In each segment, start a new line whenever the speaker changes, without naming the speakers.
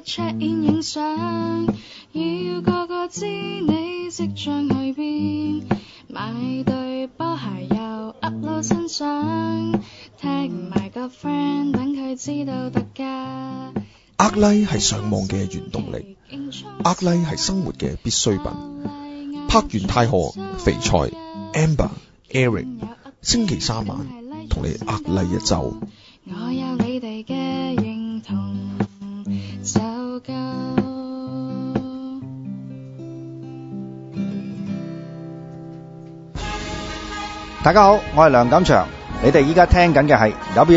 check in 影相，要個個知你即將去邊，買對波鞋又 upload 新相，tag埋個 friend 等佢知道特價。
呃 like 係上網嘅原動力，呃 like 係生活嘅必需品。柏原太河、肥菜、Amber、Eric， 星期三晚同你呃 like 一週。
我有你哋嘅認同就夠。
大家好，我係梁錦祥，你哋依家聽緊嘅係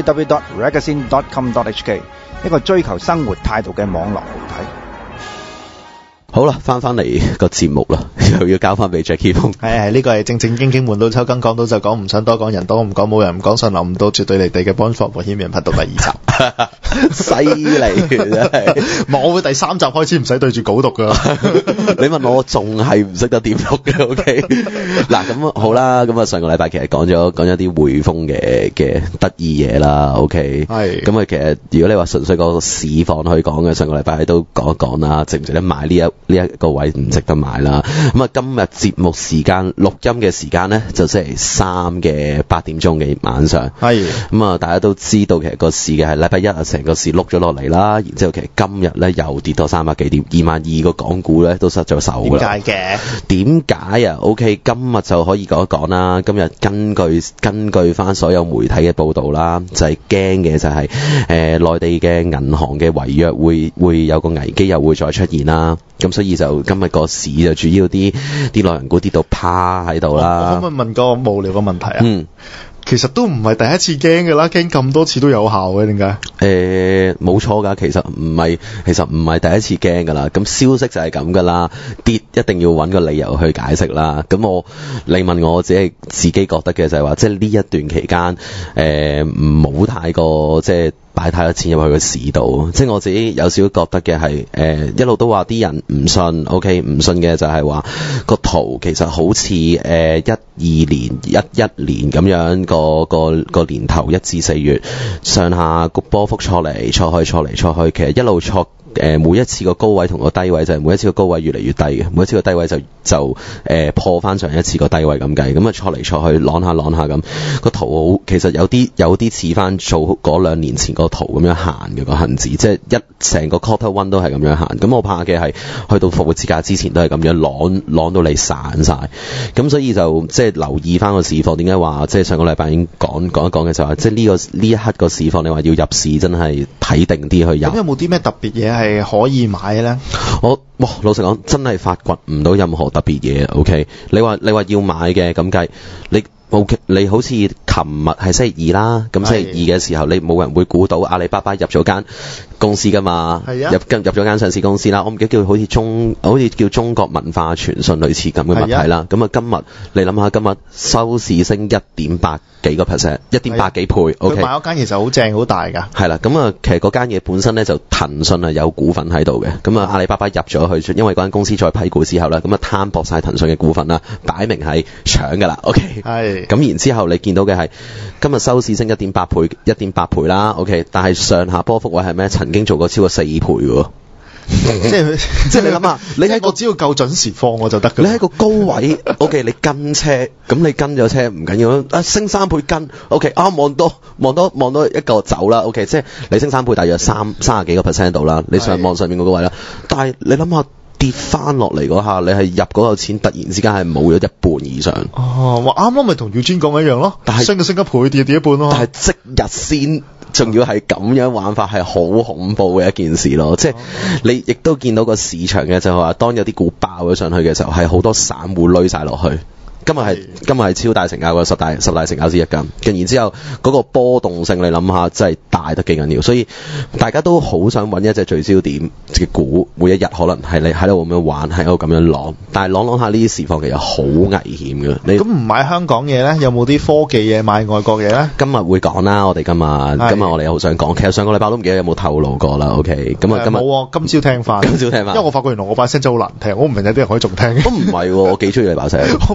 www.ragazine.com.hk， 一個追求生活態度嘅網絡媒體。
好啦，翻嚟個節目啦，又要交翻俾 Jackie 風。
係呢個係正正經經悶到抽筋，講到就講，唔想多講，人多唔講，冇人唔講，上流唔到，絕對離地嘅幫助保險人頻道第2集。
犀利真係，
我會第3集開始唔使對住稿讀噶。
你問我仲係唔識得點讀嘅 ，OK？ 嗱咁好啦，咁啊上個禮拜其實講咗啲匯豐嘅得意嘢啦 ，OK？ 係。咁啊其實如果你話純粹個市況去講嘅，上個禮拜都講一講啦，值唔值得買呢一個位唔值得買啦。咁啊今日節目時間錄音嘅時間咧，就星期3嘅8點鐘嘅晚上。係。咁啊大家都知道其實個市嘅係禮拜一啊，成個市碌咗落嚟啦，然之後其實今日咧又跌多300幾點，22,000個港股咧都失咗手㗎啦。點解啊 ？OK， 今日就可以講一講啦。今日根據翻所有媒體嘅報導啦，就係驚嘅就係內地嘅銀行嘅違約會有個危機又會再出現啦。咁所以就今日個市就主要啲內銀股跌到趴喺度啦。
我可唔可以問個無聊嘅問題啊？其實都唔係第一次驚㗎啦，驚咁多次都有效嘅，點解？
冇錯㗎，其實唔係第一次驚㗎啦。咁消息就係咁㗎啦，跌一定要揾個理由去解釋啦。咁你問我自己覺得嘅就係話，即係呢一段期間唔好太過即係擺太多錢入去個市度，即係我自己有少少覺得嘅係一路都話啲人唔信 ，OK， 唔信嘅就係話個圖其實好似12年、11年咁樣個年頭1至4月上下個波幅錯嚟錯去，其實一路錯。每一次個高位同個低位就係每一次個高位越嚟越低嘅，每一次個低位就破翻上一次個低位咁計，咁啊錯嚟錯去，啷下咁個圖好，其實有啲似翻做嗰2年前個圖咁樣行嘅個恆指，即係成個 quarter one 都係咁樣行。咁我怕嘅係去到復活節假之前都係咁樣啷到你散晒，咁所以就即係留意翻個市況。點解話即係上個禮拜已經講一講嘅就係即係呢一刻個市況，你話要入市真係睇定啲去入。
咁有冇啲咩特別嘢係可以買咧？
老實講，真係發掘唔到任何特別嘢。OK， 你話要買嘅咁計，你好似琴日係星期2啦，咁星期2嘅時候，你冇人會估到阿里巴巴入咗間公司噶嘛？係啊，入咗間上市公司啦。我唔記得叫好似叫中國文化傳信類似咁嘅物體啦。咁啊，今日你諗下，今日收市升1.8幾個 percent， 1.8幾倍。OK， 佢
買嗰間其實好正好大㗎。
係啦，咁啊，其實嗰間嘢本身咧就騰訊係有股份喺度嘅。咁啊，阿里巴巴入咗去，因為嗰間公司再批股之後咧，咁啊攤薄晒騰訊嘅股份啦，擺明係搶㗎啦。OK， 係。咁然之後你見到嘅係今日收市升1.8倍啦。OK， 但係上下波幅位係咩？曾經做過超過4倍喎。即係你諗下，你喺個
只要夠準時放我就得㗎。
你喺個高位，OK， 你跟車，咁你跟咗車唔緊要啊，升3倍跟 ，OK， 望多一個走啦 ，OK， 即係你升3倍大約30幾個 percent 度啦，你上面嗰個位啦，但係你諗下。跌翻落嚟嗰下，你係入嗰個錢，突然之間係冇咗一半以上。
哦，我啱啱咪同耀尊講一樣咯，但係升就升一倍，跌一半咯。
但係即日先，仲要係咁樣玩法，係好恐怖嘅一件事咯。即係你亦都見到個市場嘅就係話，當有啲股爆咗上去嘅時候，係好多散戶攏晒落去。今日係超大成交嘅十大成交之一㗎，然之後嗰個波動性你諗下真係大得幾緊要，所以大家都好想揾一隻聚焦點嘅股，每一日可能係你喺度咁樣玩，喺度咁樣浪，但係浪下呢啲市況其實好危險嘅。你咁唔買香港嘢咧，有冇啲科技嘢買外國嘢咧？今日會講啦，我哋今日我哋好想講，其實上個禮拜都唔記得有冇透露過啦。OK， 咁啊今日冇今朝聽翻，因為我發覺原來我把聲真係好難聽，我唔明有啲人可以仲聽。都唔係，我幾中意你把聲，我把聲真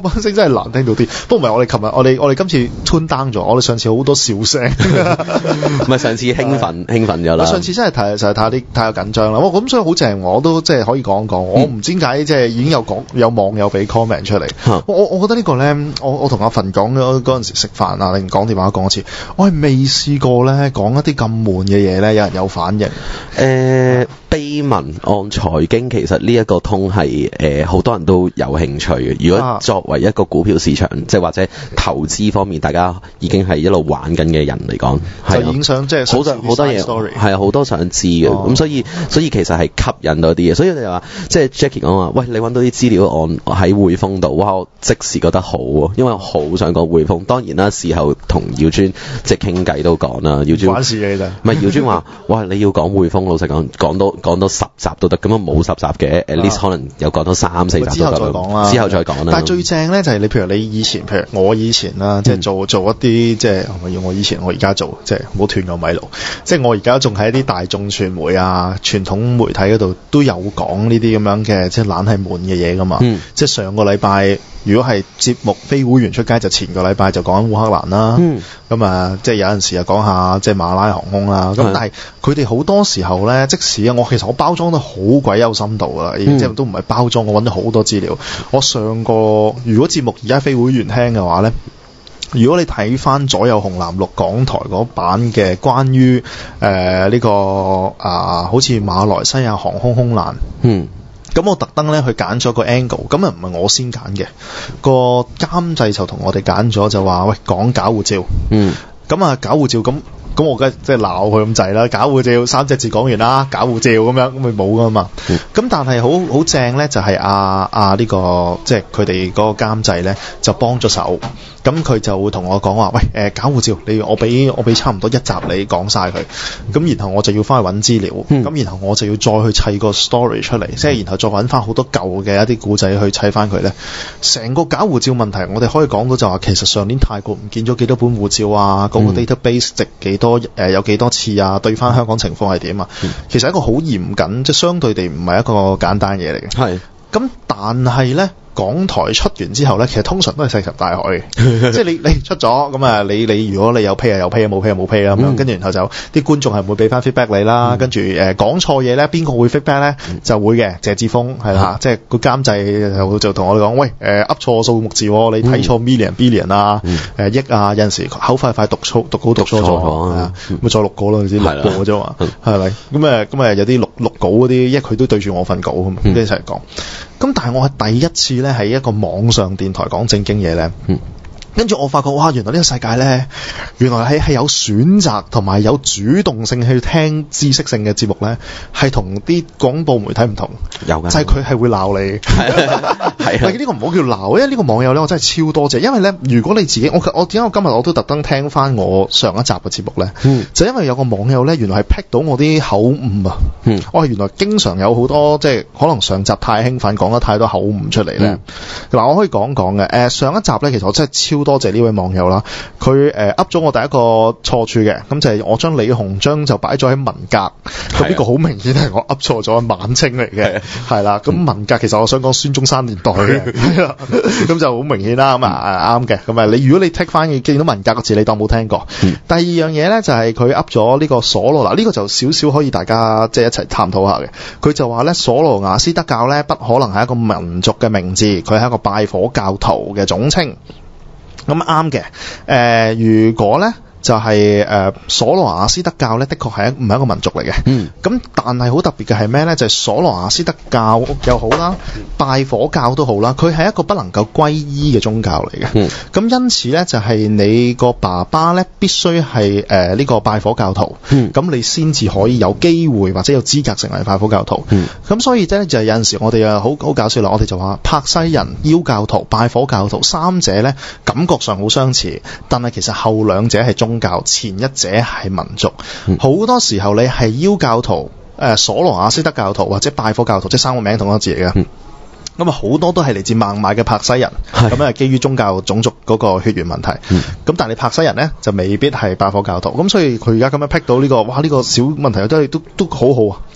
真係難聽到啲。不過唔係，我哋琴日我哋今次 tune down 咗，我哋上次好多笑聲，
唔係上次興奮咗啦。
上次真係實在太有緊張啦。咁所以好正，我都即係可以講講。我唔知點解即係已經有網友俾 comment 出嚟。我覺得呢個咧，我同阿馮講咗嗰陣時食飯啊，定講電話講一次，我係未試過咧講一啲咁悶嘅嘢咧，有人有反應。
秘聞按財經其實呢一個通係好多人都有興趣嘅。如果作為一個股票市場，即係或者投資方面，大家已經係一路玩緊嘅人嚟講，
就已經想即係
好多嘢係好多想知嘅。咁所以其實係吸引到啲嘢。所以你話即係 Jackie 講話，喂，你揾到啲資料喺匯豐度，哇！我即時覺得好喎，因為我好想講匯豐。當然啦，事後同耀尊即係傾偈都講啦。耀尊
關事嘅啫，
唔係耀尊話，哇！你要講匯豐，老實講到10集都得，咁啊冇10集嘅，at least 可能有講到3-4集都得。之後再講啦。
但係最正咧就係你，譬如你以前，譬如我以前啦，即係做一啲即係我而家做，即係唔好斷我米路。即係我而家仲喺一啲大眾傳媒啊、傳統媒體嗰度都有講呢啲咁樣嘅，即係懶係悶嘅嘢噶嘛。即係上個禮拜，如果係節目非會員出街，就前個禮拜就講緊烏克蘭啦。咁啊，即係有陣時又講下即係馬拉航空啦。咁但係佢哋好多時候咧，即使啊，其實我包裝得好鬼有深度噶啦，即係都唔係包裝，我揾咗好多資料。我上過，如果節目而家非會員聽嘅話咧，如果你睇翻左右紅藍綠港台嗰版嘅關於呢個好似馬來西亞航空空難。咁我特登咧去揀咗個 angle，咁啊唔係我先揀嘅，個監製就同我哋揀咗，就話喂，講假護照。咁啊假護照咁我梗係即係鬧佢咁滯啦，假護照3隻字講完啦，假護照咁樣，咁咪冇噶嘛。咁但係好正咧，就係呢個即係佢哋嗰個監製咧就幫咗手。咁佢就會同我講話，喂，假護照，我俾差唔多1集你講晒佢，咁然後我就要翻去揾資料，咁然後我就要再去砌個 story 出嚟，即係然後再揾翻好多舊嘅一啲古仔去砌翻佢咧。成個假護照問題，我哋可以講到就話，其實上年泰國唔見咗幾多本護照啊，嗰個 database 值幾多，有幾多次啊，對翻香港情況係點啊？其實係一個好嚴謹，即係相對地唔係一個簡單嘢嚟嘅。係。咁但係咧，港台出完之後咧，其實通常都係石沉大海嘅。即係你出咗咁啊，你如果你有 pay 啊有 pay 啊，冇 pay 啊冇 pay 啦咁樣，跟住然後就啲觀眾係唔會俾翻 feedback 你啦。跟住講錯嘢咧，邊個會 feedback 咧？就會嘅，謝志峰係啦，即係個監製就同我哋講，喂，噏錯數目字，你睇錯 billion 啊，億啊，有陣時口快讀好讀錯咗，咪再錄過咯，先錄過啫嘛，係咪？咁有啲錄稿嗰啲，因為佢都對住我份稿咁嘛，一齊講。咁但係我係第一次咧，喺一個網上電台講正經嘢咧。跟住我發覺，哇！原來呢個世界咧，原來係有選擇同埋有主動性去聽知識性嘅節目咧，係同啲廣播媒體唔同。有㗎，就係佢係會鬧你。係呢個唔好叫鬧，因為呢個網友咧，我真係超多謝。因為咧，如果你自己，我點解我今日我都特登聽翻我上一集嘅節目咧？就因為有個網友咧，原來係 pick 到我啲口誤啊！我係原來經常有好多即係可能上集太興奮，講得太多口誤出嚟咧。嗱，我可以講嘅上一集咧，其實我真係超多謝呢位網友啦，佢噏咗我第一個錯處嘅，咁就係我將李鴻章就擺咗喺文革，咁呢個好明顯係我噏錯咗晚清嚟嘅，係啦，咁文革其實我想講孫中山年代嘅，咁就好明顯啦，咁啱嘅，咁你如果你剔翻見到文革個字，你當冇聽過。第二樣嘢咧就係佢噏咗呢個鎖羅，嗱呢個就少少可以大家即係一齊探討下嘅，佢就話咧鎖羅亞斯德教咧不可能係一個民族嘅名字，佢係一個拜火教徒嘅總稱。咁啱嘅，如果咧就係索羅亞斯德教咧，的確係唔係一個民族嚟嘅。咁但係好特別嘅係咩咧？就係索羅亞斯德教又好啦，拜火教都好啦，佢係一個不能夠歸依嘅宗教嚟嘅。咁因此咧，就係你個爸爸咧必須係呢個拜火教徒，咁你先至可以有機會或者有資格成為拜火教徒。咁所以咧就係有陣時我哋好搞笑啦，我哋就話柏西人、妖教徒、拜火教徒三者咧感覺上好相似，但係其實後兩者係宗教，前一者係民族。好多時候你係妖教徒、索羅亞斯德教徒或者拜火教徒，即係三個名同一個字嚟嘅。咁啊好多都係嚟自孟買嘅柏西人，咁基於宗教種族嗰個血緣問題。咁但係你柏西人咧就未必係拜火教徒，咁所以佢而家咁樣 pick 到呢個，哇呢個小問題都好好啊！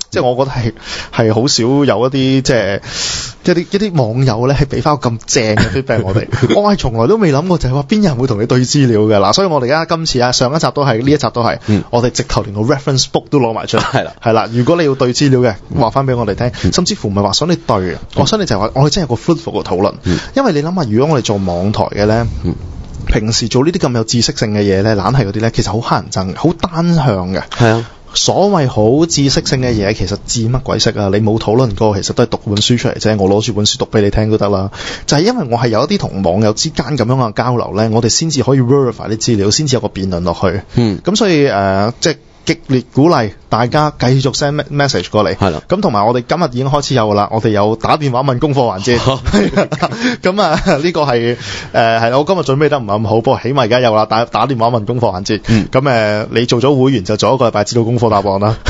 即係我覺得係好少有一啲即係一啲網友咧係俾翻咁正嘅 feedback 我哋。我係從來都未諗過就係話邊有人會同你對資料嘅嗱，所以我哋而家今次啊上一集都係呢一集都係，我哋直頭連個 reference book 都攞埋出嚟。係啦，如果你要對資料嘅，話翻俾我哋聽，甚至乎唔係話想你對，我想你就係話我哋真係有個 fruitful 嘅討論。因為你諗下，如果我哋做網台嘅咧，平時做呢啲咁有知識性嘅嘢咧，懶係嗰啲咧，其實好乞人憎，好單向嘅。係啊。所謂好知識性嘅嘢，其實知乜鬼識啊？你冇討論過，其實都係讀本書出嚟啫。我攞住本書讀俾你聽都得啦。就係因為我係有一啲同網友之間咁樣嘅交流咧，我哋先至可以 verify 啲資料，先至有個辯論落去。咁所以即係極烈鼓勵大家繼續 send message 過嚟。係啦。咁同埋我哋今日已經開始有啦，我哋有打電話問功課環節。咁啊，呢個係係啦，我今日準備得唔係咁好，不過起碼而家有啦，打電話問功課環節。咁你做咗會員就做一個禮拜知道功課答案啦。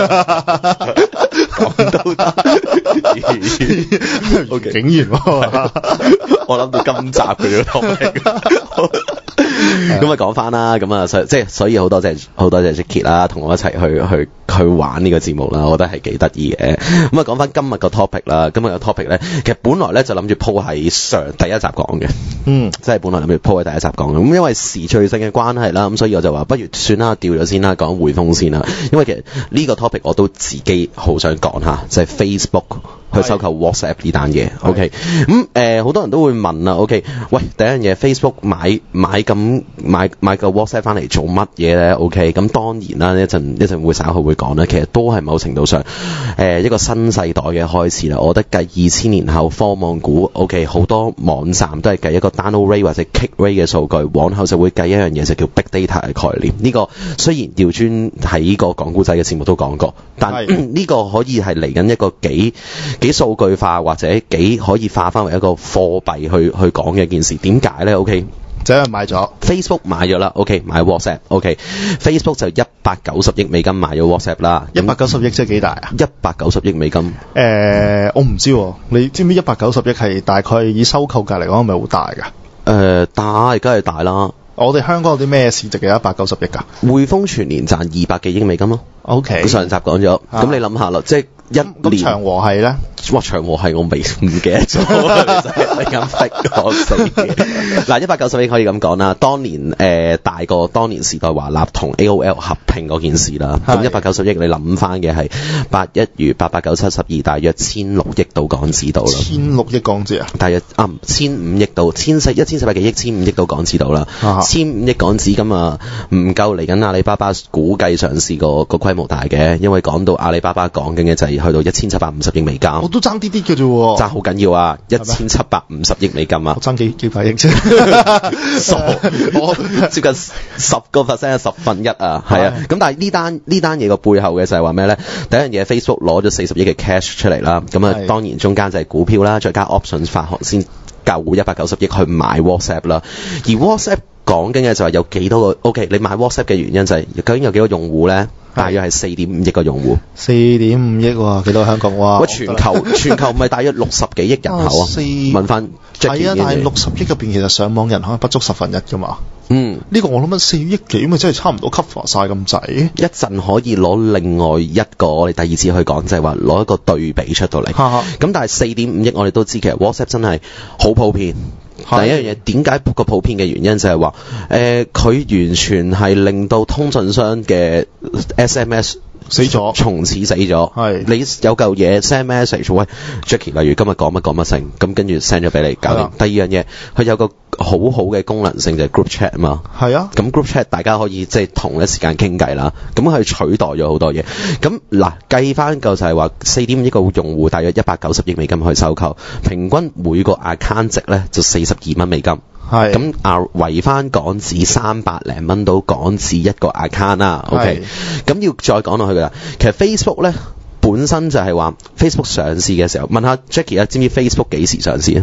咁都得。竟然我諗到今集佢個 topic。
咁啊講翻啦，咁啊所以好多謝 Jackie 啦，同我一齊去玩呢個節目啦，我覺得係幾得意嘅。咁啊講翻今日個 topic 啦，今日個 topic 咧，其實本來咧就諗住鋪喺第一集講嘅，即係本來諗住鋪喺第一集講嘅。咁因為時序性嘅關係啦，咁所以我就話不如算啦，掉咗先啦，講匯豐先啦。因為其實呢個 topic 我都自己好想講下，就係 Facebook 去收購 WhatsApp 呢單嘢。OK， 咁好多人都會問啦。OK， 喂，第一樣嘢 Facebook 買個 WhatsApp 翻嚟做乜嘢咧 ？OK， 咁當然啦，一陣會稍後會講啦。其實都係某程度上一個新世代嘅開始啦。我覺得計2000年後科網股 OK， 好多網站都係計一個 download rate 或者 click rate 嘅數據，往後就會計一樣嘢就叫 big data 嘅概念。呢個雖然調專喺個講古仔嘅節目都講過，但呢個可以係嚟緊一個幾數據化或者幾可以化翻為一個貨幣去講嘅一件事。點解咧 ？OK。
就係買咗
Facebook 買咗啦 ，OK 買 WhatsApp，OK，Facebook 就190億美金買咗 WhatsApp 啦。
190億即係幾大啊
？190億美金。
我唔知喎，你知唔知190億係大概以收購價嚟講係咪好大㗎？
大，梗係大啦。
我哋香港有啲咩市值嘅190億㗎？
匯豐全年賺200幾億美金咯。OK， 上集講咗，咁你諗下啦，即係一年。長和係咧？哇，長和係我唔記得咗，你咁逼我死嘅。嗱，190億可以咁講啦。當年大過當年時代華納同 AOL 合併嗰件事啦。咁190億你諗翻嘅係81如88972，大約1600億到港紙到啦。1600億港紙啊？大約1500億到1400幾億，1500億到港紙到啦。1500億港紙咁啊，唔夠嚟緊阿里巴巴估計上市個規模大嘅，因為講到阿里巴巴講緊嘅就係去到1750億美金。我都爭啲啲嘅啫喎，爭好緊要啊！1750億美金啊，我爭幾百億啫，我接近10%，十分一啊，係啊。咁但係呢單嘢個背後嘅就係話咩咧？第一樣嘢 Facebook 攞咗40億嘅 cash 出嚟啦，咁啊當然中間就係股票啦，再加 options 發行先夠190億去買 WhatsApp 啦，而 WhatsApp 講緊嘅就係有幾多個 OK， 你買 WhatsApp 嘅原因就係究竟有幾個用戶咧？大約係4.5億個用戶，4.5億喎，幾多香港哇？喂，全球唔係大約60幾億人口啊？問翻係啊，但係60億入邊其實上網人口不足1/10㗎嘛。呢個我諗緊4億幾咪真係差唔多 cover 晒咁滯。一陣可以攞另外一個我哋第二次去講，就係話攞一個對比出到嚟。咁但係4.5億我哋都知其實 WhatsApp 真係好普遍。第一樣嘢點解個普遍嘅原因就係話佢完全係令到通訊商嘅 SMS 死咗，從此死咗。係你有嚿嘢 send message， 喂 Jackie， 例如今日講乜成，咁跟住 send 咗俾你搞掂。第二樣嘢，佢有個好好嘅功能性就係 group chat 啊嘛。係啊，咁 group chat 大家可以即係同一時間傾偈啦。咁佢取代咗好多嘢。咁嗱計翻個就係話4.5億個用戶，大約190億美金去收購，平均每個 account 值咧就42蚊美金。係咁圍翻港紙300零蚊到港紙一個 account 啦。OK， 咁要再講落去㗎啦。其實 Facebook 咧本身就係話 Facebook 上市嘅時候，問下 Jackie 啊，知唔知 Facebook 幾時上市啊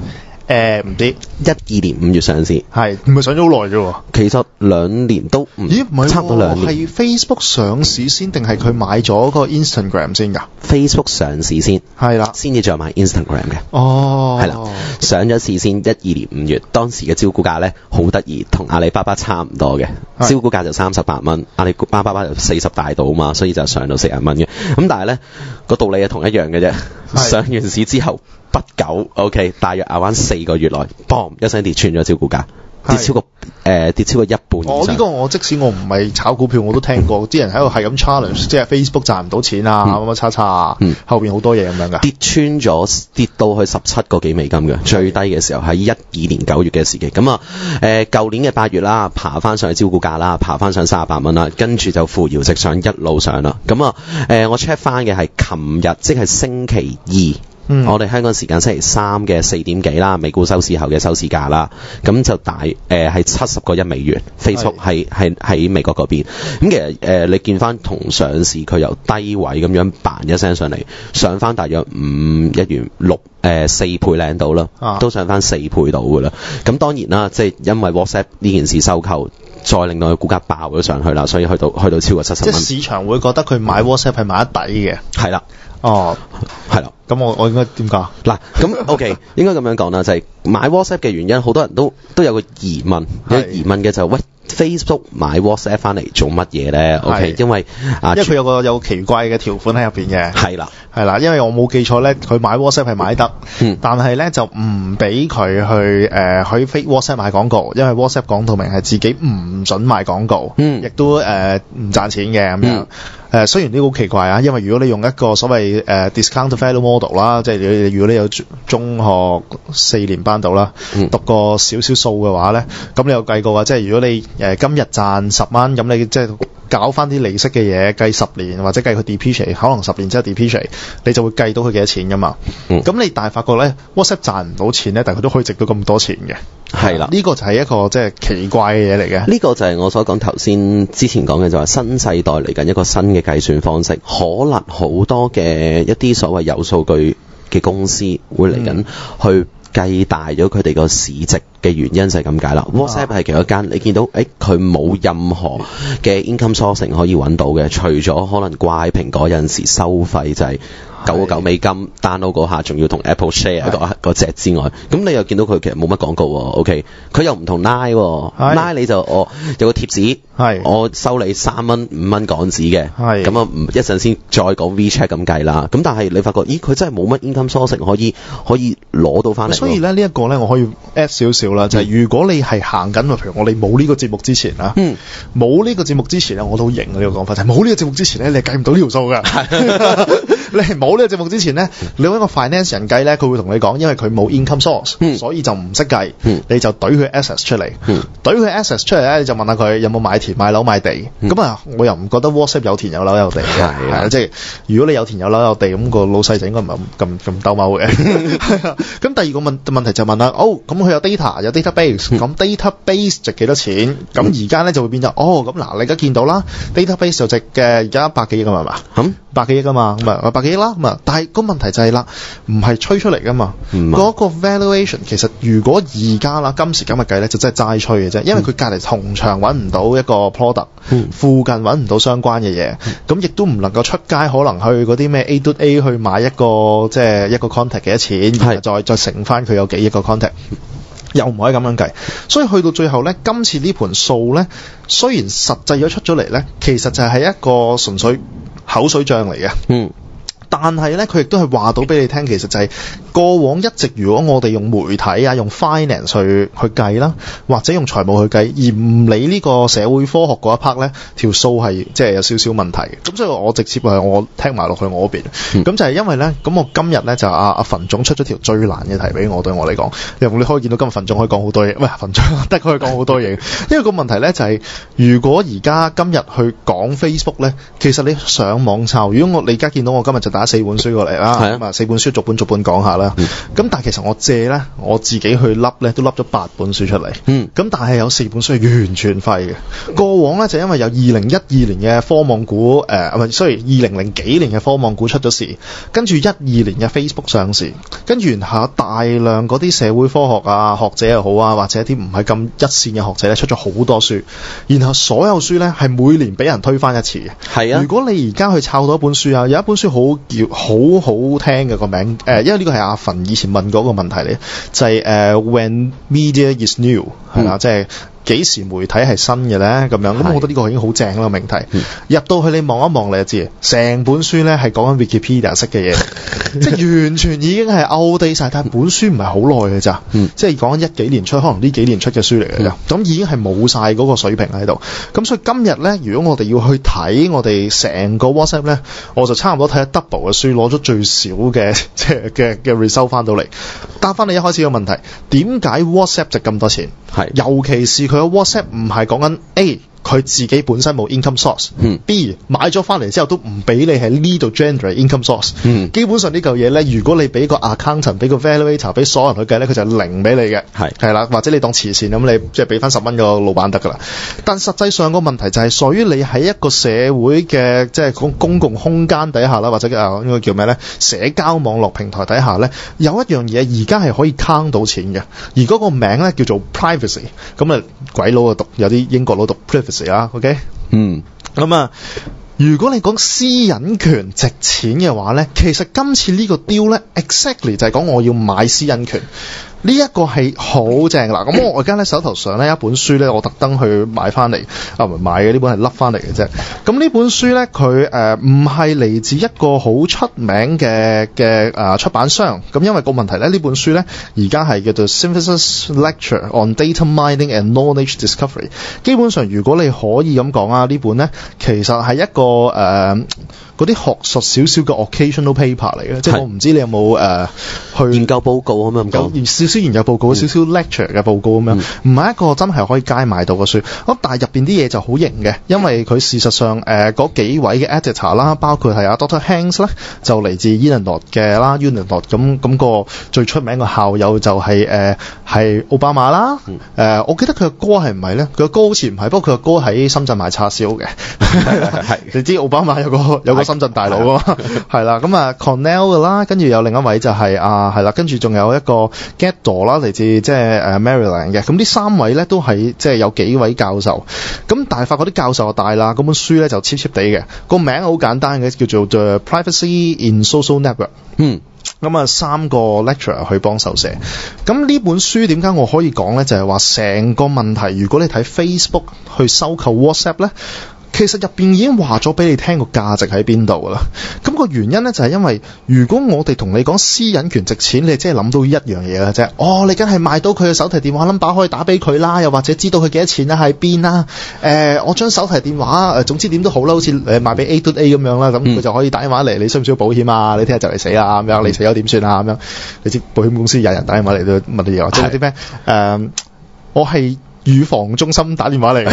唔知
12年5月上市，
係唔係上咗好耐啫喎？
其實2年都唔
咦唔係喎，
差唔多2年。
係 Facebook 上市先定係佢買咗個 Instagram 先㗎？
Facebook 上市先，
係啦，
先至再買 Instagram 嘅。
哦，
係啦，上咗市先12年5月，當時嘅招股價咧好得意，同阿里巴巴差唔多嘅，
係
招股價就38蚊，阿里巴巴就40大到嘛，所以就上到40蚊嘅。咁但係咧個道理係同一樣嘅啫。
係
上完市之後不久 ，OK， 大約啱4個月內 ，boom 一聲跌穿咗招股價，跌超過一半以上。
呢個我即使我唔係炒股票，我都聽過啲人喺度係咁 challenge，即係 Facebook 賺唔到錢啊，乜乜叉叉啊，後邊好多嘢咁樣㗎。
跌穿咗，跌到去17個幾美金嘅，最低嘅時候喺12年9月嘅時期。咁啊，舊年嘅8月啦，爬翻上去招股價啦，爬翻上38蚊啦，跟住就扶搖直上一路上啦。咁啊，我 check 翻嘅係琴日，即係星期2。我哋香港時間星期3嘅4點幾啦，美股收市後嘅收市價啦，咁就係70個1美元。Facebook 係喺美國嗰邊，咁其實你見翻同上市佢由低位咁樣彈一聲上嚟，上翻大約5一元4倍靚到啦，都上翻4倍到噶啦。咁當然啦，即係因為 WhatsApp 呢件事收購，再令到佢股價爆咗上去啦，所以去到超過70蚊。
即係市場會覺得佢買 WhatsApp 係買得抵嘅。
係啦。
哦，
係啦。
咁我應該點講？
嗱，咁 OK， 應該咁樣講啦，就係買 WhatsApp 嘅原因，好多人都有個疑問，有疑問嘅就係喂，Facebook 買 WhatsApp 翻嚟做乜嘢咧 ？OK， 因為
佢有個奇怪嘅條款喺入邊嘅。
係啦，
係啦，因為我冇記錯咧，佢買 WhatsApp 係買得，但係咧就唔俾佢去喺 WhatsApp 買廣告，因為 WhatsApp 講到明係自己唔準賣廣告，亦都唔賺錢嘅咁樣。雖然呢個好奇怪啊，因為如果你用一個所謂discount value model 啦，即係如果你有中學4年班到啦，讀過少少數嘅話咧，咁你有計過啊？即係如果你今日賺10蚊，咁你即係搞翻啲利息嘅嘢，計10年或者計佢 depreciate， 可能10年之後 depreciate， 你就會計到佢幾多錢噶嘛。咁你但係發覺咧 WhatsApp 賺唔到錢咧，但係佢都可以值到咁多錢嘅。係啦，呢個就係一個即係奇怪嘅嘢嚟嘅。
呢個就係我所講頭先之前講嘅，就係新世代嚟緊一個新嘅計算方式，可能好多嘅一啲所謂有數據嘅公司會嚟緊去計大咗佢哋個市值嘅原因就係咁解啦。WhatsApp 係其中一間，你見到佢冇任何嘅 income sourcing 可以揾到嘅，除咗可能掛喺蘋果有陣時收費就係99美金 download 嗰下，仲要同 Apple share 嗰隻之外，咁你又見到佢其實冇乜廣告喎。OK， 佢又唔同 Line 你就有個貼紙，我收你3蚊5蚊港紙嘅，咁啊一陣先再講 WeChat 咁計啦。咁但係你發覺，佢真係冇乜 income sourcing 可以攞到翻嚟。
所以咧呢一個咧，我可以 add 少少啦，就係如果你係行緊，譬如我哋冇呢個節目之前啦，冇呢個節目之前咧，我都好型嘅呢個講法，就係冇呢個節目之前咧，你係計唔到呢條數㗎。你係冇呢個節目之前咧，你揾個 finance 人計咧，佢會同你講，因為佢冇 income source，所以就唔識計，你就懟佢 assets 出嚟，懟佢 assets 出嚟咧，你就問下佢有冇買田買樓買地。咁啊，我又唔覺得 WhatsApp 有田有樓有地嘅，係啊，即係如果你有田有樓有地，咁個老細就應該唔係咁兜踎嘅。咁第二個問題就問啦，咁佢有 data 有 database，咁 database 值幾多錢？咁而家咧就會變咗，咁嗱，你而家見到啦 ，database 就值嘅而家100幾億㗎嘛，係嘛？100幾億㗎嘛，咁啊100幾億啦，咁啊，但係個問題就係啦，唔係吹出嚟㗎嘛，嗰個 valuation 其實如果而家啦今時今日計咧，就真係齋吹嘅啫，因為佢隔離同場揾唔到一個 product，附近揾唔到相關嘅嘢，咁亦都唔能夠出街，可能去嗰啲咩 A to A 去買一個即係一個 contact 幾多錢，再乘翻佢有幾億個 contact。又唔可以咁樣計，所以去到最後呢，今次呢盤數呢，雖然實際咗出咗嚟呢，其實就係一個純粹口水仗嚟嘅。但係呢，佢亦都係話到俾你聽，其實就係過往一直如果我哋用媒體啊、用 finance 去計啦，或者用財務去計，而唔理呢個社會科學嗰一 part 呢，條數係即係有少少問題嘅。咁所以我直接係我聽埋落去我嗰邊。咁就係因為呢，咁我今日呢，就阿馮總出咗條最難嘅題俾我，對我嚟講，你可以見到今日馮總可以講好多嘢，唔係馮總得佢可以講好多嘢。因為個問題呢，就係，如果而家今日去講 Facebook 呢，其實你上網抄，如果你而家見到我今日就打4本書過嚟啦，咁啊4本書逐本講下啦。咁但係其實我借咧，我自己去笠咧，都笠咗8本書出嚟。咁但係有4本書係完全廢嘅。過往咧就因為有2012年嘅科網股2000幾年嘅科網股出咗事，跟住12年嘅 Facebook 上市，跟住然後大量嗰啲社會科學啊學者又好啊，或者一啲唔係咁一線嘅學者咧出咗好多書，然後所有書咧係每年俾人推翻一次嘅。係啊，如果你而家去抄到一本書啊，有一本書好聽嘅個名，因為呢個係阿馮以前問過個問題嚟，就係When Media is New 係啦，即係幾時媒體係新嘅咧咁樣。咁我覺得呢個已經好正啦命題。入到去你望一望你就知，成本書咧係講緊 Wikipedia 式嘅嘢，即係完全已經係 outdate 晒。但係本書唔係好耐嘅咋，即係講緊10幾年出，可能呢幾年出嘅書嚟嘅咋。咁已經係冇晒嗰個水平喺度。咁所以今日咧，如果我哋要去睇我哋成個 WhatsApp 咧，我就差唔多睇咗 double 嘅書，攞咗最少嘅即係嘅 result 翻到嚟。答翻你一開始嘅問題，點解 WhatsApp 值咁多錢？尤其是佢嘅 WhatsApp 唔係講緊 A。佢自己本身冇 income source，B 買咗翻嚟之後都唔俾你喺呢度 generate income source，基本上呢嚿嘢咧，如果你俾個 accountant、俾個 valuator、俾所有人去計咧，佢就係0俾你嘅，係啦，或者你當慈善咁，你即係俾翻10蚊個老闆得噶啦。但實際上個問題就係屬於你喺一個社會嘅即係公共空間底下啦，或者應該叫咩咧？社交網絡平台底下咧，有一樣嘢而家係可以坑到錢嘅，而嗰個名咧叫做 privacy， 咁啊鬼佬啊讀，有啲英國佬讀 privacy。OK， 咁啊，如果你講私隱權值錢嘅話咧，其實今次呢個 deal 咧 ，exactly 就係講我要買私隱權。呢一個係好正噶啦，咁我而家咧手頭上咧一本書咧，我特登去買翻嚟，唔係買嘅，呢本係笠翻嚟嘅啫。咁呢本書咧，佢唔係嚟自一個好出名嘅出版商。咁因為個問題咧，呢本書咧而家係叫做 Synthesis Lecture on Data Mining and Knowledge Discovery。基本上如果你可以咁講啊，呢本咧其實係一個嗰啲學術少少嘅 occasional paper 嚟嘅，即係我唔知你有冇去
研究報告咁樣講，
少少研究報告、少少 lecture 嘅報告咁樣，唔係一個真係可以街買到嘅書。咁但係入邊啲嘢就好型嘅，因為佢事實上嗰幾位嘅 editor 啦，包括係阿 Dr. Hanks 咧，就嚟自 Unidot 嘅啦 ，Unidot 咁個最出名嘅校友就係奧巴馬啦。我記得佢嘅歌係唔係咧？佢嘅歌好似唔係，不過佢嘅歌喺深圳賣叉燒嘅。係你知奧巴馬有個深圳大佬啊，係啦。咁啊 Cornell 嘅啦，跟住有另一位就係係啦，跟住仲有一個 Gettor 啦，嚟自即係Maryland 嘅。咁呢3位咧都係即係有幾位教授。咁但係發覺啲教授就大啦，嗰本書咧就 cheap 地嘅。個名好簡單嘅，叫做 The Privacy in Social Network。咁啊3個 lecturer 去幫手寫。咁呢本書點解我可以講咧？就係話成個問題，如果你睇 Facebook 去收購 WhatsApp 咧，其實入邊已經話咗俾你聽個價值喺邊度㗎啦。咁個原因咧就係因為如果我哋同你講私隱權值錢，你即係諗到一樣嘢嘅啫。你梗係買到佢嘅手提電話 number 可以打俾佢啦，又或者知道佢幾多錢啦，喺邊啦。我將手提電話總之點都好啦，好似賣俾 A to A 咁樣啦，咁佢就可以打電話嚟，你需唔需要保險啊？你聽日就嚟死啦咁樣，你死咗點算啊咁樣？你知保險公司有人打電話嚟都問你嘢，即係啲咩？我係預防中心打電話嚟嘅，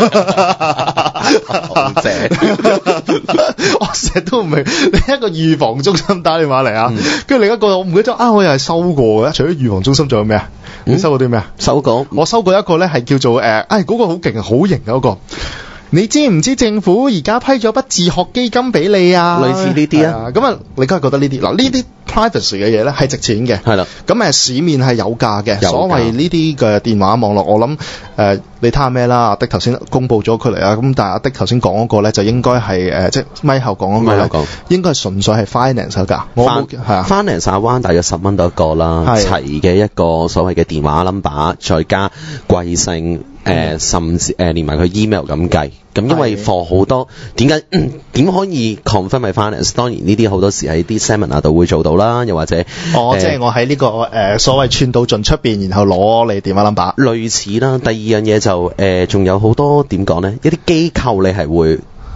好正！
我成日都唔明，你一個預防中心打電話嚟啊，跟住另一個我唔記得咗我又係收過嘅。除咗預防中心，仲有咩啊？你收過啲咩啊？我收過一個咧，係叫做嗰個好勁好型嘅嗰個。你知唔知政府而家批咗筆自學基金俾你啊？類似呢啲啊，咁啊，你梗係覺得呢啲嗱呢啲 privacy 嘅嘢咧係值錢嘅，係啦。咁市面係有價嘅，所謂呢啲嘅電話網絡，我諗你睇下咩啦？阿的頭先公佈咗佢嚟啊，咁但係阿的頭先講嗰個咧就應該係即係咪後講嗰個咧，應該係純粹係 finance 嗰價，係啊
finance 阿灣大約10蚊到一個啦，齊嘅一個所謂嘅電話 number， 再加貴姓。甚至連埋佢 email 咁計，咁因為貨好多，點可以 confirm 係 finance？ 當然呢啲好多時喺啲 seminar 度會做到啦，又或者
即係我喺呢個所謂串到盡出邊，然後攞你電話 number，
類似啦。第二樣嘢就仲有好多點講咧，一啲機構你係會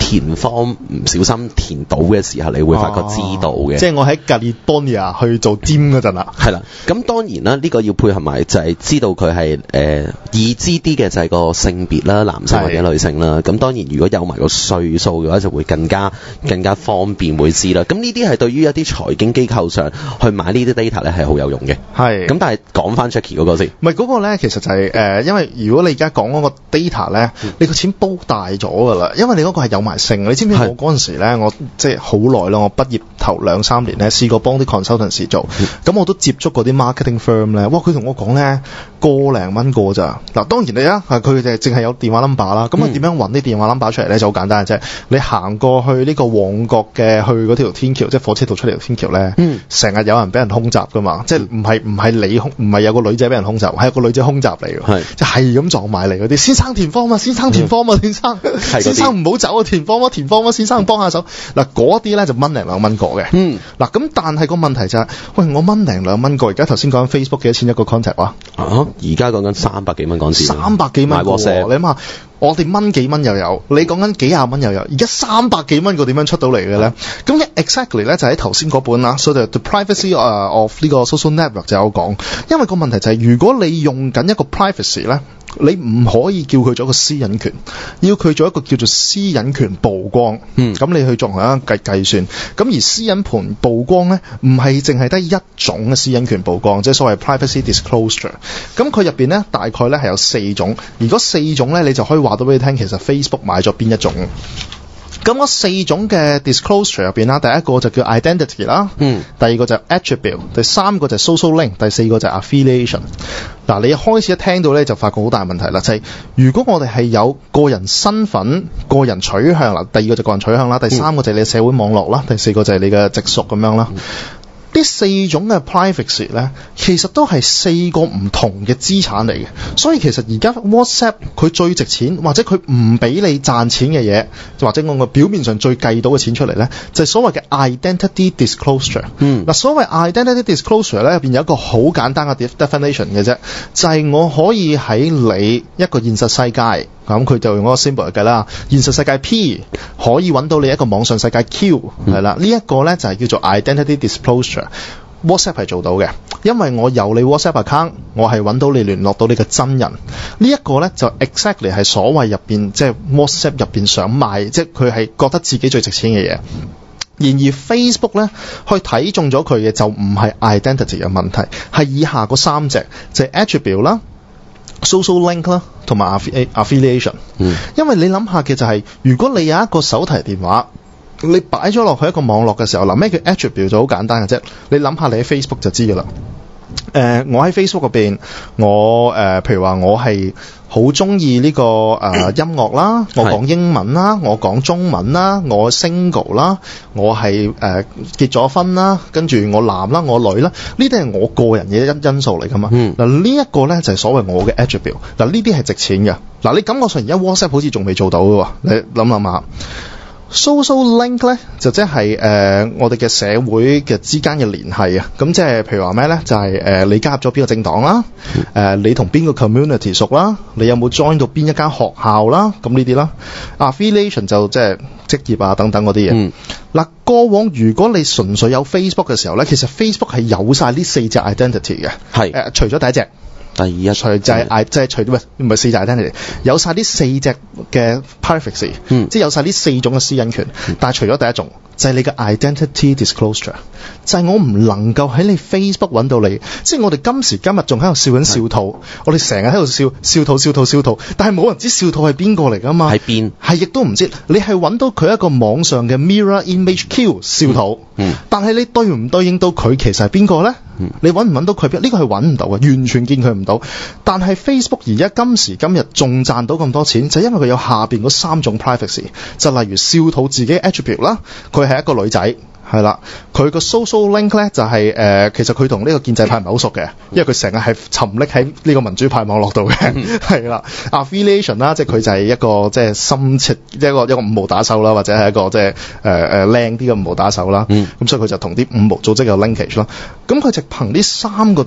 填方唔小心填到嘅時候，你會發覺知道嘅。
即係我喺 California 去做 gym 嗰陣啦。
係啦，咁當然啦，呢個要配合埋就係知道佢係易知啲嘅就係個性別啦，男性或者女性啦。咁當然如果有埋個歲數嘅話，就會更加方便會知啦。咁呢啲係對於一啲財經機構上去買呢啲 data 咧係好有用嘅。係。咁但係講翻 Jackie 嗰個先。唔係
嗰個咧，其實就係因為如果你而家講嗰個 data 咧，你個錢煲大咗㗎啦。因為你嗰個係有埋性。你知唔知我嗰陣時咧，我即係好耐啦，我畢業頭2-3年咧，試過幫啲 consultancy 做，咁我都接觸過啲 marketing firm 咧，哇！佢同我講咧，1零蚊個咋。嗱，當然你啊，佢哋淨係有電話 number 啦。咁啊點樣揾啲電話 number 出嚟咧？就好簡單嘅啫。你行過去呢個旺角嘅去嗰條天橋，即係火車道出嚟條天橋咧，成日有人俾人空襲㗎嘛。即係唔係有個女仔俾人空襲，係有個女仔空襲嚟㗎。即係咁撞埋嚟嗰啲，先生填方嘛，先生填方嘛，先生唔好走啊，填方嘛，先生幫下手。嗱，嗰啲咧就1零2蚊個嘅。嗱，咁但係個問題就係，喂，我1零2蚊個，而家頭先講緊 Facebook 幾多錢一個 contact 話？
而家講緊300幾蚊港紙。
300幾蚊個喎，你諗下，我哋蚊幾蚊又有，你講緊幾廿蚊又有，而家300幾蚊個點樣出到嚟嘅咧？咁 exactly 咧就喺頭先嗰本啦，所以 The Privacy of 呢個 Social Network 就有講，因為個問題就係，如果你用緊一個 privacy 咧，你唔可以叫佢做一個私隱權，要佢做一個叫做私隱權曝光。咁你去作為一個計算。咁而私隱盤曝光咧，唔係淨係得一種嘅私隱權曝光，即係所謂 privacy disclosure。咁佢入邊咧，大概咧係有4種。而嗰4種咧，你就可以話到俾你聽，其實 Facebook 買咗邊一種。咁嗰4種嘅 disclosure 入邊啦，第一個就叫 identity 啦，第二個就 attribute， 第三個就 social link， 第四個就 affiliation。嗱，你開始一聽到咧就發覺好大問題啦，就係如果我哋係有個人身份、個人取向啦，第二個就個人取向啦，第三個就係你嘅社會網絡啦，第四個就係你嘅直屬咁樣啦。呢4種嘅 privacy 咧，其實都係4個唔同嘅資產嚟嘅，所以其實而家 WhatsApp 佢最值錢，或者佢唔俾你賺錢嘅嘢，或者我個表面上最計到嘅錢出嚟咧，就係所謂嘅 identity disclosure。嗱，所謂 identity disclosure 咧，入邊有一個好簡單嘅 definition 嘅啫，就係我可以喺你一個現實世界。咁佢就用嗰個 symbol 嚟計啦，現實世界 P 可以揾到你一個網上世界 Q 係啦，呢一個咧就係叫做 identity disclosure。WhatsApp 係做到嘅，因為我有你 WhatsApp account， 我係揾到你聯絡到你嘅真人。呢一個咧就 exactly 係所謂入邊即係 WhatsApp 入邊想賣，即係佢係覺得自己最值錢嘅嘢。然而 Facebook 咧去睇中咗佢嘅就唔係 identity 嘅問題，係以下嗰3隻，就係 attribute 啦、social link 啦，同埋 affiliation。因為你諗下嘅就係，如果你有一個手提電話，你擺咗落去一個網絡嘅時候，嗱，咩叫 attribute 就好簡單嘅啫。你諗下你喺 Facebook 就知㗎啦。我喺 Facebook 入邊，我譬如話我係好中意呢個音樂啦，我講英文啦，我講中文啦，我 single 啦，我係結咗婚啦，跟住我男啦，我女啦，呢啲係我個人嘅因素嚟㗎嘛。嗱，呢一個咧就係所謂我嘅 attribute。嗱，呢啲係值錢嘅。嗱，你感覺上而家 WhatsApp 好似仲未做到嘅喎，你諗下。Social link 咧就即係我哋嘅社會嘅之間嘅聯繫啊，咁即係譬如話咩咧，就係你加入咗邊個政黨啦，你同邊個 community 熟啦，你有冇 join 到邊一間學校啦，咁呢啲啦。affiliation 就即係職業啊等等嗰啲嘢。嗱，過往如果你純粹有 Facebook 嘅時候咧，其實 Facebook 係有晒呢4隻 identity 嘅，係除咗第一隻。第二除就係即係除唔係4隻 identity， 有晒呢4隻嘅 privacy，即係有晒呢4種嘅私隱權。但係除咗第一種，就係你嘅 identity disclosure， 就係我唔能夠喺你 Facebook 揾到你。即係我哋今時今日仲喺度笑緊笑兔，我哋成日喺度笑兔，但係冇人知笑兔係邊個嚟㗎嘛？係邊？係亦都唔知。你係揾到佢一個網上嘅 mirror image Q 笑兔，但係你對唔對應到佢其實係邊個咧？你揾唔揾到佢邊？呢個係揾唔到嘅，完全見佢唔到。但係 Facebook 而家今時今日仲賺到咁多錢，就因為佢有下邊嗰3種 privacy， 就例如笑兔自己 attribute 啦，佢係一個女仔。係啦，佢個 social link 咧就係其實佢同呢個建制派唔係好熟嘅，因為佢成日係沉溺喺呢個民主派網絡度嘅，係啦。affiliation 啦，即係佢就係一個即係深切一個5毛打手啦，或者係一個即係靚啲嘅5毛打手啦。咁所以佢就同啲5毛組織有 linkage 咯。咁佢就憑呢3個啲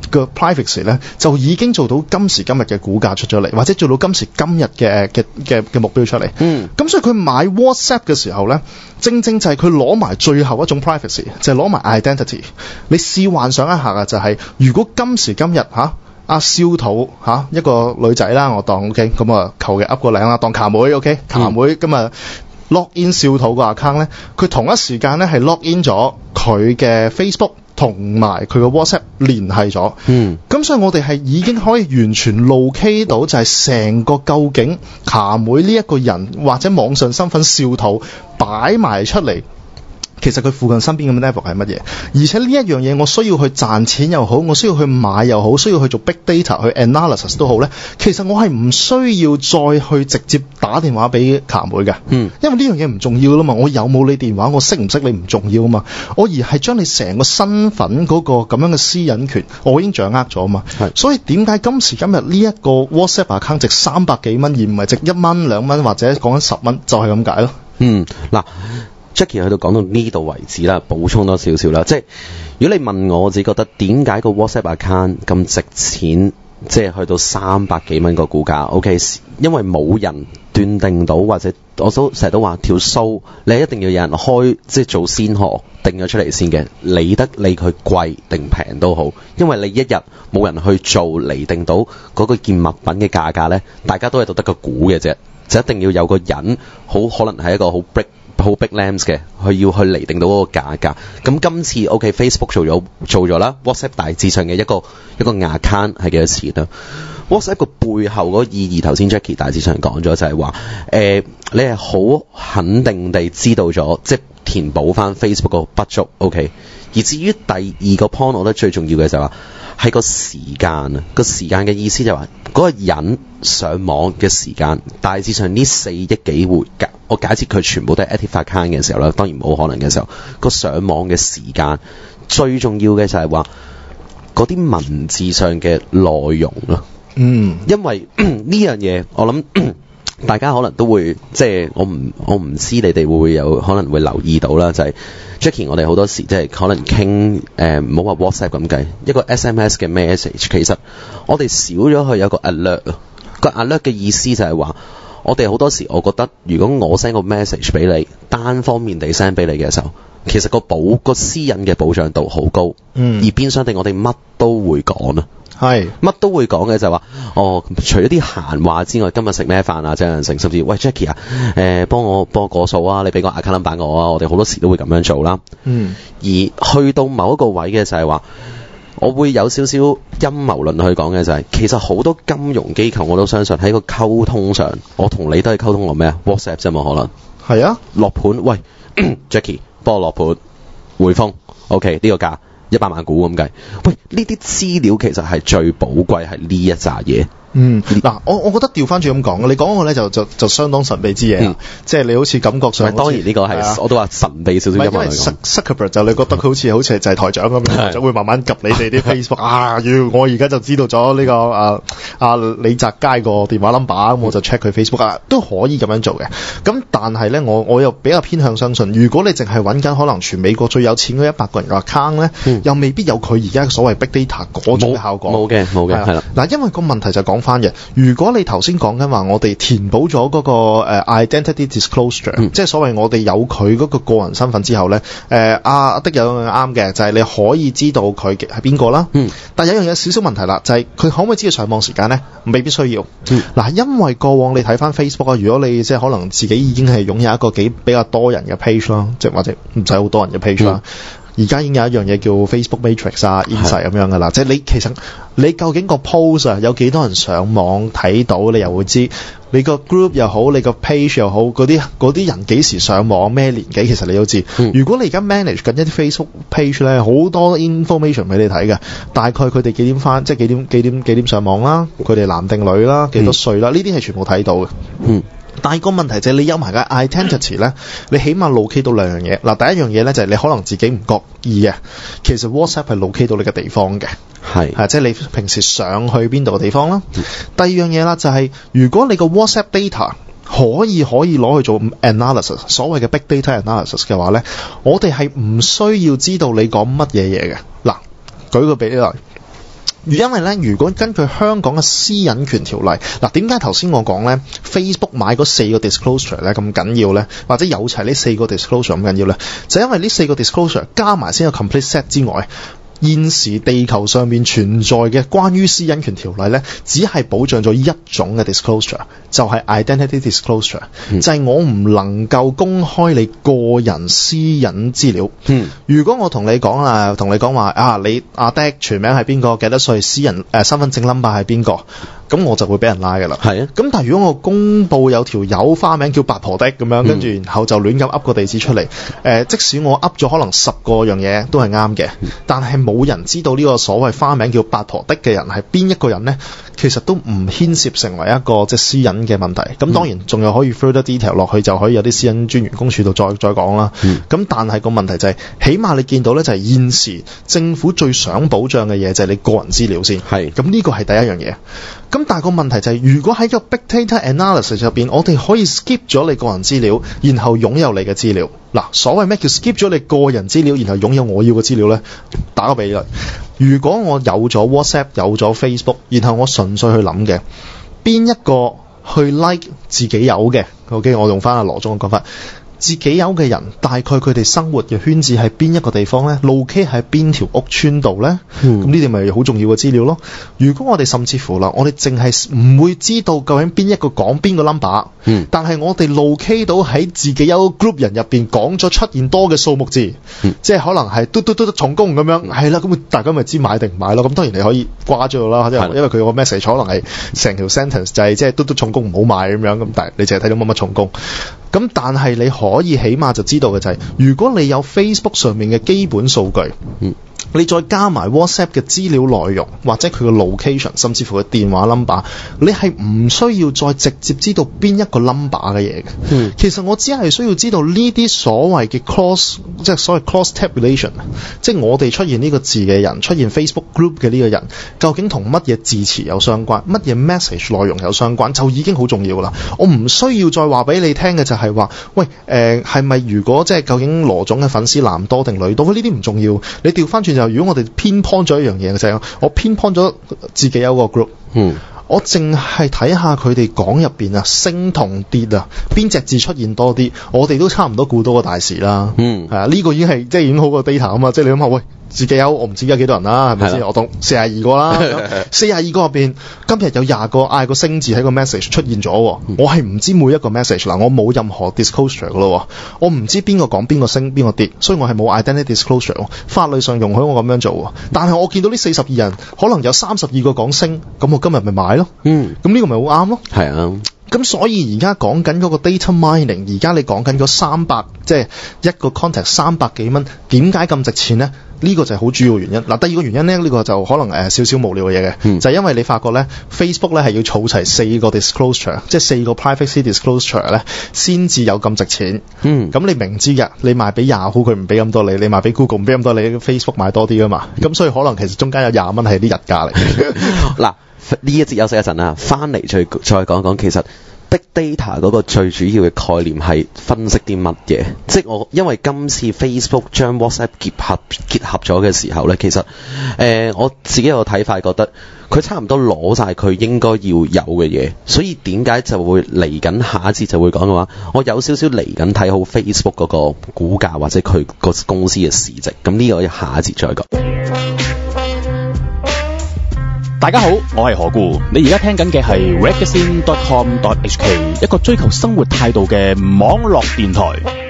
個 privacy 咧，就已經做到今時今日嘅股價出咗嚟，或者做到今時今日嘅目標出嚟。咁所以佢買 WhatsApp 嘅時候咧，正正就係佢攞埋最後一種 privacy，就係攞埋 identity。你試幻想一下啊，就係如果今時今日阿少土一個女仔啦，我當 OK， 咁啊求其噏個名啦，當卡妹 OK， 卡妹咁啊 log in 少土個 account 咧，佢同一時間咧係 log in 咗佢嘅 Facebook 同埋佢個 WhatsApp 聯繫咗。咁所以我哋係已經可以完全 locate 到就係成個究竟卡妹呢一個人或者網上身份少土擺埋出嚟。其實佢附近身邊嘅 network 係乜嘢？而且呢一樣嘢，我需要去賺錢又好，我需要去買又好，需要去做 big data 去 analysis 都好咧。其實我係唔需要再去直接打電話俾卡妹嘅，因為呢樣嘢唔重要啦嘛。我有冇你電話，我識唔識你唔重要啊嘛。我而係將你成個身份嗰個咁樣嘅私隱權，我已經掌握咗啊嘛。所以點解今時今日呢一個 WhatsApp account 值300幾蚊，而唔係值1蚊2蚊或者講緊10蚊，就係咁解咯。
嗱。Jackie 去到講到呢度為止啦，補充多少少啦，即係如果你問我自己覺得點解個 WhatsApp account 咁值錢，即係去到300幾蚊個股價 ，OK， 因為冇人斷定到，或者我都成日都話條數，你一定要有人開，即係做先河定咗出嚟先嘅，理得你佢貴定平都好，因為你一日冇人去做釐定到嗰個件物品嘅價格咧，大家都係度得個估嘅啫，就一定要有個人好可能係一個好 big names 嘅，佢要去釐定到嗰個價格。咁今次 Facebook 做咗啦 ，WhatsApp 大致上嘅一個 account 係幾多錢啦 ？WhatsApp 個背後嗰個意義，頭先 Jackie 大致上講咗，就係話你係好肯定地知道咗，即係填補翻 Facebook 個不足。OK， 而至於第二個 point，我覺得最重要嘅就係話係個時間啊，個時間嘅意思就係話嗰個人上網嘅時間，大致上呢4億幾回格。我假設佢全部都係 active account 嘅時候咧，當然冇可能嘅時候，個上網嘅時間最重要嘅就係話嗰啲文字上嘅內容咯。因為呢樣嘢，我諗大家可能都會即係我唔知你哋會唔會有可能會留意到啦，就係 Jackie 我哋好多時即係可能傾唔好話 WhatsApp 咁計，一個 SMS 嘅 message， 其實我哋少咗佢有個 alert 個 alert 嘅意思就係話。我哋好多時，我覺得如果我 send 個 message 俾你，單方面地 send 俾你嘅時候，其實個私隱嘅保障度好高，而變相地我哋乜都會講啦，乜都會講嘅就係話，除咗啲閒話之外，今日食咩飯啊，張成，甚至喂 Jackie 啊，幫我過數啊，你俾個 account number 我啊，我哋好多時都會咁樣做啦。而去到某一個位嘅就係話。我會有少少陰謀論去講嘅就係，其實好多金融機構我都相信喺個溝通上，我同你都係溝通落咩啊 WhatsApp 啫嘛，可能係啊落盤，喂Jackie 幫我落盤匯豐 OK 呢個價100萬股咁計，喂呢啲資料其實係最寶貴係呢一紮嘢。
嗱，我覺得調翻轉咁講，你講嗰個咧就相當神秘之嘢，即係你好似感覺上，
當然呢個係我都話神秘少少陰謀論。因為
Zuckerberg 就你覺得佢好似就係台長咁樣，就會慢慢及你哋啲 Facebook 我而家就知道咗呢個李澤楷個電話 number， 咁我就 check 佢 Facebook 都可以咁樣做嘅。咁但係咧，我又比較偏向相信，如果你淨係揾緊可能全美國最有錢嗰100個人嘅 account 咧，又未必有佢而家所謂 big data 嗰種效果。冇嘅，係啦。嗱，因為個問題就講翻嘅，如果你頭先講緊話，我哋填補咗嗰個identity disclosure，即係所謂我哋有佢嗰個人身份之後咧，阿的有樣啱嘅，就係你可以知道佢係邊個啦。但有樣嘢少少問題啦，就係佢可唔可以知道上網時間咧？未必需要。嗱，因為過往你睇翻 Facebook 啊，如果你即係可能自己已經係擁有一個比較多人嘅 page 啦，即係或者唔使好多人嘅 page 啦。而家已經有一樣嘢叫 Facebook Matrix 啊、Insight 咁樣噶啦，即係其實你究竟個 post 啊有幾多人上網睇到，你又會知你個 group 又好，你個 page 又好，嗰啲人幾時上網，咩年紀，其實你都知。如果你而家 manage 緊一啲 Facebook page 咧，好多 information 俾你睇嘅，大概佢哋幾點翻，即係幾點上網啦，佢哋男定女啦，幾多歲啦，呢啲係全部睇到嘅。但係個問題就係你有埋個 identity 咧，你起碼 locate 到兩樣嘢。嗱，第一樣嘢咧就係你可能自己唔覺意嘅，其實 WhatsApp 係 locate 到你嘅地方嘅，係即係你平時上去邊度嘅地方啦。第二樣嘢啦就係如果你個 WhatsApp data 可以攞去做 analysis， 所謂嘅 big data analysis 嘅話咧，我哋係唔需要知道你講乜嘢嘅。嗱，舉個比例。 因為咧，如果根據香港嘅私隱權條例，嗱，點解頭先我講咧 Facebook 買嗰4個 disclosure 咧咁緊要咧，或者有齊呢4個 disclosure 咁緊要咧，就因為呢4個 disclosure 加埋先有 complete set 之外，現時地球上面存在嘅關於私隱權條例咧，只係保障咗一種嘅 disclosure， 就係 identity disclosure，就係我唔能夠公開你個人私隱資料。如果我同你講話你阿爹全名係邊個，幾多歲，私人身份證 number 係邊個，咁我就會俾人拉㗎啦。係啊，咁但係如果我公佈有條友花名叫八婆的咁樣，跟住然後就亂咁噏個地址出嚟，即使我噏咗可能10個樣嘢都係啱嘅，但係冇人知道呢個所謂花名叫八婆的嘅人係邊一個人呢？其實都唔牽涉成為一個即係私隱嘅問題。咁當然仲有可以 further detail 落去，就可以有啲私隱專員公署度再講啦。咁但係個問題就係，起碼你見到呢，就係現時政府最想保障嘅嘢就係你個人資料先。係。咁呢個係第一樣嘢。咁但係個問題就係，如果喺個 big data analysis 入邊，我哋可以 skip 咗你個人資料，然後擁有你嘅資料。嗱，所謂咩叫 skip 咗你個人資料，然後擁有我要嘅資料呢？打個比例，如果我有咗 WhatsApp， 有咗 Facebook， 然後我純粹去諗嘅，邊一個去 like 自己有嘅 ，OK， 我用翻阿羅總嘅講法。自己有嘅人，大概佢哋生活嘅圈子係邊一個地方呢？路 K 喺邊條屋村度呢？咁呢啲咪好重要嘅資料咯。如果我哋甚至乎啦，我哋淨係唔會知道究竟邊一個講邊個 number，但係我哋路 K 到喺自己有 group 人入邊講咗出現多嘅數目字，即係可能係嘟重工咁樣，係啦，咁大家咪知買定唔買咯。咁當然你可以掛咗啦，因為佢個 message 可能係成條 sentence 就係即係嘟重工唔好買咁樣，咁但係你淨係睇到乜重工。咁但係你可以起碼就知道嘅就係，如果你有 Facebook 上面嘅基本數據，你再加埋 WhatsApp 嘅資料內容，或者佢嘅 location， 甚至乎佢電話 number， 你係唔需要再直接知道邊一個 number 嘅嘢嘅。其實我只係需要知道呢啲所謂嘅 cross， 即係所謂 cross tabulation， 即係我哋出現呢個字嘅人，出現 Facebook group 嘅呢個人，究竟同乜嘢字詞有相關，乜嘢 message 內容有相關，就已經好重要啦。我唔需要再話俾你聽嘅就係話，喂，係咪如果即係究竟羅總嘅粉絲男多定女多？呢啲唔重要，你調翻轉就。如果我哋偏 point 咗一樣嘢嘅就係，我偏 point 咗自己有個 group，我淨係睇下佢哋講入邊啊升同跌啊，邊隻字出現多啲，我哋都差唔多估到個大事啦。係啊，呢個已經係即係已經好過 data 啊嘛，即係你諗下，喂，自己有我唔知而家幾多人啦，係咪先？我當42個啦，42個入邊今日有20個嗌個升字喺個 message 出現咗，我係唔知每一個 message 嗱，我冇任何 disclosure 噶咯，我唔知邊個講邊個升邊個跌，所以我係冇 identity disclosure， 法律上容許我咁樣做，但係我見到呢42人可能有32個講升，咁我今日咪買咯，咁呢個咪好啱咯。係啊。咁所以而家講緊嗰個 data mining， 而家你講緊嗰300，即係一個 contact 300幾蚊，點解咁值錢呢？呢個就係好主要原因。嗱，第二個原因呢，呢個就可能少少無聊嘅嘢嘅，就係因為你發覺呢 Facebook 呢係要儲齊4個 disclosure， 即係4個 privacy disclosure 呢先至有咁值錢。咁你明知嘅，你賣俾 Yahoo 佢唔俾咁多你，你賣俾 Google 唔俾咁多你 ，Facebook 買多啲噶嘛。咁所以可能其實中間有20蚊係啲日價嚟。嗱。呢一節休息一陣啦，翻嚟再講講其實 Big Data 嗰個最主要嘅概念係分析啲乜嘢？即係因為今次 Facebook 將 WhatsApp 結合咗嘅時候呢，其實我自己有個睇法，覺得佢差唔多攞晒佢應該要有嘅嘢，所以點解就會嚟緊下一節就會講嘅話，我有少少嚟緊睇好 Facebook 嗰個股價或者佢個公司嘅市值，咁呢個下一節再講。
大家好，我係何故，你而家聽緊嘅係 Ragazine.com.hk， 一個追求生活態度嘅網絡電台。